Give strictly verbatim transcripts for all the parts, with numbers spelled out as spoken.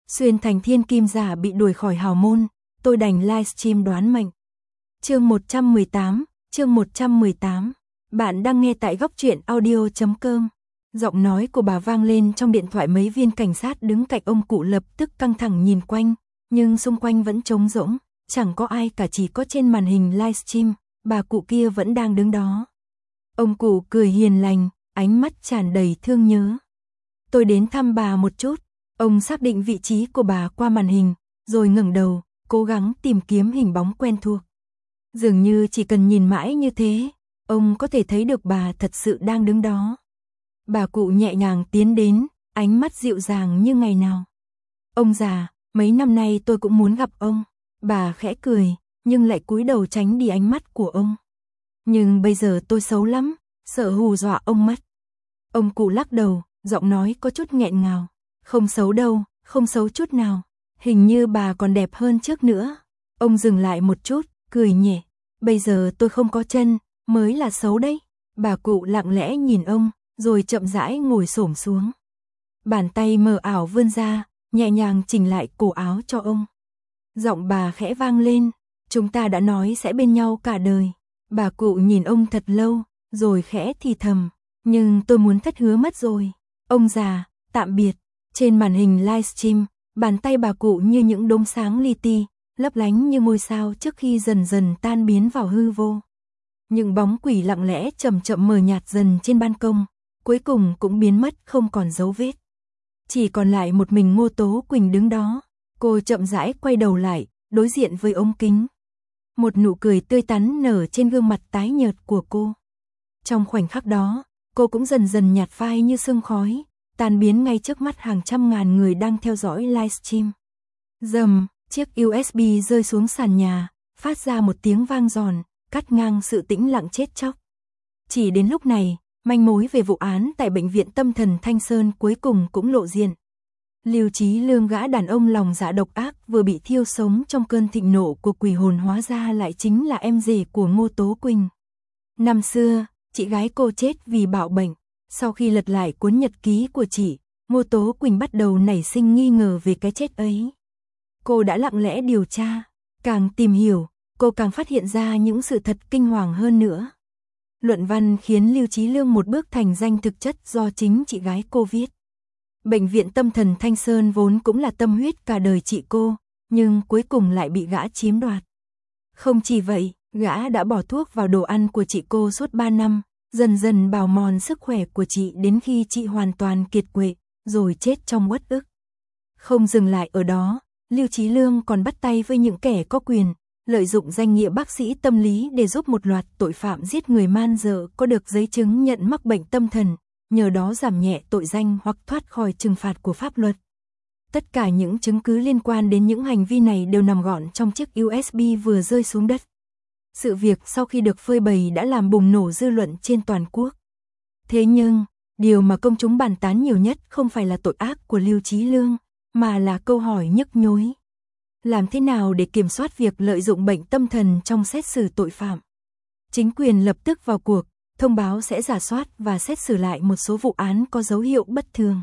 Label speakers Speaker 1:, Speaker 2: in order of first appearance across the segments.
Speaker 1: Xuyên thành thiên kim giả bị đuổi khỏi hào môn, tôi đành livestream đoán mệnh. Chương một trăm mười tám, chương một trăm mười tám. Bạn đang nghe tại góc truyện audio chấm com. Giọng nói của bà vang lên trong điện thoại, mấy viên cảnh sát đứng cạnh ông cụ lập tức căng thẳng nhìn quanh, nhưng xung quanh vẫn trống rỗng, chẳng có ai cả, chỉ có trên màn hình livestream, bà cụ kia vẫn đang đứng đó. Ông cụ cười hiền lành, ánh mắt tràn đầy thương nhớ. Tôi đến thăm bà một chút. Ông xác định vị trí của bà qua màn hình, rồi ngẩng đầu, cố gắng tìm kiếm hình bóng quen thuộc. Dường như chỉ cần nhìn mãi như thế, ông có thể thấy được bà thật sự đang đứng đó. Bà cụ nhẹ nhàng tiến đến, ánh mắt dịu dàng như ngày nào. Ông già, mấy năm nay tôi cũng muốn gặp ông. Bà khẽ cười, nhưng lại cúi đầu tránh đi ánh mắt của ông. Nhưng bây giờ tôi xấu lắm, sợ hù dọa ông mất. Ông cụ lắc đầu, giọng nói có chút nghẹn ngào. Không xấu đâu, không xấu chút nào. Hình như bà còn đẹp hơn trước nữa. Ông dừng lại một chút, cười nhẹ. Bây giờ tôi không có chân, mới là xấu đấy. Bà cụ lặng lẽ nhìn ông, rồi chậm rãi ngồi xổm xuống. Bàn tay mờ ảo vươn ra, nhẹ nhàng chỉnh lại cổ áo cho ông. Giọng bà khẽ vang lên. Chúng ta đã nói sẽ bên nhau cả đời. Bà cụ nhìn ông thật lâu, rồi khẽ thì thầm. Nhưng tôi muốn thất hứa mất rồi. Ông già, tạm biệt. Trên màn hình livestream, bàn tay bà cụ như những đốm sáng li ti, lấp lánh như ngôi sao trước khi dần dần tan biến vào hư vô. Những bóng quỷ lặng lẽ chậm chậm mờ nhạt dần trên ban công, cuối cùng cũng biến mất không còn dấu vết. Chỉ còn lại một mình Ngô Tố Quỳnh đứng đó. Cô chậm rãi quay đầu lại, đối diện với ống kính. Một nụ cười tươi tắn nở trên gương mặt tái nhợt của cô. Trong khoảnh khắc đó, cô cũng dần dần nhạt phai như sương khói, tan biến ngay trước mắt hàng trăm ngàn người đang theo dõi livestream. Rầm, chiếc u ét bê rơi xuống sàn nhà, phát ra một tiếng vang giòn, cắt ngang sự tĩnh lặng chết chóc. Chỉ đến lúc này, manh mối về vụ án tại bệnh viện tâm thần Thanh Sơn cuối cùng cũng lộ diện. Lưu Chí Lương, gã đàn ông lòng dạ độc ác vừa bị thiêu sống trong cơn thịnh nộ của quỷ hồn, hóa ra lại chính là em rể của Ngô Tố Quỳnh. Năm xưa, chị gái cô chết vì bạo bệnh. Sau khi lật lại cuốn nhật ký của chị, Ngô Tố Quỳnh bắt đầu nảy sinh nghi ngờ về cái chết ấy. Cô đã lặng lẽ điều tra, càng tìm hiểu, cô càng phát hiện ra những sự thật kinh hoàng hơn nữa. Luận văn khiến Lưu Chí Lương một bước thành danh thực chất do chính chị gái cô viết. Bệnh viện tâm thần Thanh Sơn vốn cũng là tâm huyết cả đời chị cô, nhưng cuối cùng lại bị gã chiếm đoạt. Không chỉ vậy, gã đã bỏ thuốc vào đồ ăn của chị cô suốt ba năm, dần dần bào mòn sức khỏe của chị đến khi chị hoàn toàn kiệt quệ, rồi chết trong uất ức. Không dừng lại ở đó, Lưu Chí Lương còn bắt tay với những kẻ có quyền, lợi dụng danh nghĩa bác sĩ tâm lý để giúp một loạt tội phạm giết người man dợ có được giấy chứng nhận mắc bệnh tâm thần, nhờ đó giảm nhẹ tội danh hoặc thoát khỏi trừng phạt của pháp luật. Tất cả những chứng cứ liên quan đến những hành vi này đều nằm gọn trong chiếc u ét bê vừa rơi xuống đất. Sự việc sau khi được phơi bày đã làm bùng nổ dư luận trên toàn quốc. Thế nhưng, điều mà công chúng bàn tán nhiều nhất không phải là tội ác của Lưu Chí Lương, mà là câu hỏi nhức nhối. Làm thế nào để kiểm soát việc lợi dụng bệnh tâm thần trong xét xử tội phạm? Chính quyền lập tức vào cuộc, thông báo sẽ rà soát và xét xử lại một số vụ án có dấu hiệu bất thường.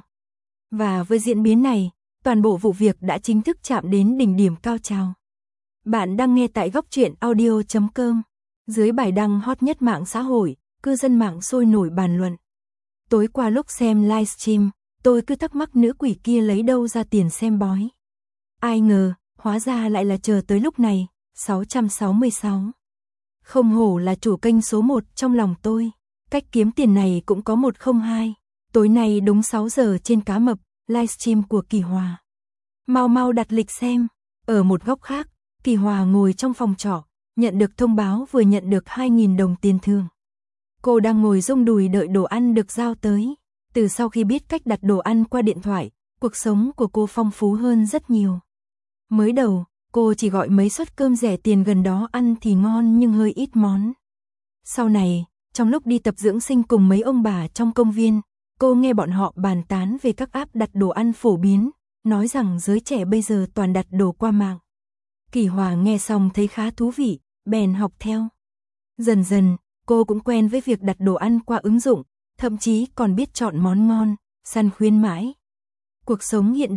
Speaker 1: Và với diễn biến này, toàn bộ vụ việc đã chính thức chạm đến đỉnh điểm cao trào. Bạn đang nghe tại góc truyện audio chấm com. Dưới bài đăng hot nhất mạng xã hội, cư dân mạng sôi nổi bàn luận. Tối qua lúc xem livestream, tôi cứ thắc mắc nữ quỷ kia lấy đâu ra tiền xem bói. Ai ngờ, hóa ra lại là chờ tới lúc này, sáu trăm sáu mươi sáu. Không hổ là chủ kênh số một trong lòng tôi. Cách kiếm tiền này cũng có một không hai. Tối nay đúng sáu giờ trên Cá Mập, livestream của Kỳ Hòa. Mau mau đặt lịch xem. Ở một góc khác, Kỳ Hòa ngồi trong phòng trọ, nhận được thông báo vừa nhận được hai nghìn đồng tiền thưởng. Cô đang ngồi rung đùi đợi đồ ăn được giao tới. Từ sau khi biết cách đặt đồ ăn qua điện thoại, cuộc sống của cô phong phú hơn rất nhiều. Mới đầu, cô chỉ gọi mấy suất cơm rẻ tiền gần đó ăn thì ngon nhưng hơi ít món. Sau này, trong lúc đi tập dưỡng sinh cùng mấy ông bà trong công viên, cô nghe bọn họ bàn tán về các app đặt đồ ăn phổ biến, nói rằng giới trẻ bây giờ toàn đặt đồ qua mạng. Kỳ Hòa nghe xong thấy khá thú vị, bèn học theo. Dần dần, cô cũng quen với việc đặt đồ ăn qua ứng dụng, thậm chí còn biết chọn món ngon, săn khuyến mãi. Cuộc sống hiện đại,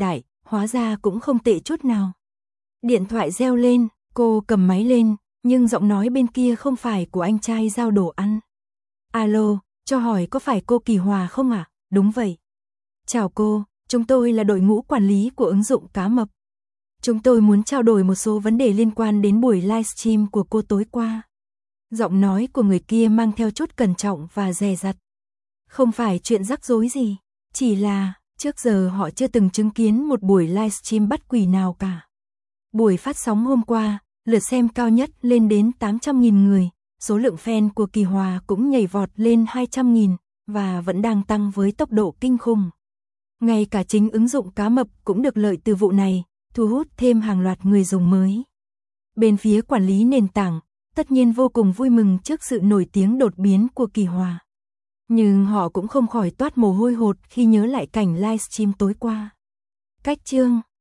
Speaker 1: hóa ra cũng không tệ chút nào. Điện thoại reo lên, cô cầm máy lên, nhưng giọng nói bên kia không phải của anh trai giao đồ ăn. Alo, cho hỏi có phải cô Kỳ Hòa không ạ? À? Đúng vậy. Chào cô, chúng tôi là đội ngũ quản lý của ứng dụng Cá Mập. Chúng tôi muốn trao đổi một số vấn đề liên quan đến buổi livestream của cô tối qua. Giọng nói của người kia mang theo chút cẩn trọng và dè dặt. Không phải chuyện rắc rối gì, chỉ là trước giờ họ chưa từng chứng kiến một buổi livestream bắt quỷ nào cả. Buổi phát sóng hôm qua, lượt xem cao nhất lên đến tám trăm nghìn người, số lượng fan của Kỳ Hòa cũng nhảy vọt lên hai trăm nghìn và vẫn đang tăng với tốc độ kinh khủng. Ngay cả chính ứng dụng Cá Mập cũng được lợi từ vụ này, thu hút thêm hàng loạt người dùng mới. Bên phía quản lý nền tảng, tất nhiên vô cùng vui mừng trước sự nổi tiếng đột biến của Kỳ Hòa. Nhưng họ cũng không khỏi toát mồ hôi hột khi nhớ lại cảnh livestream tối qua. Cách chương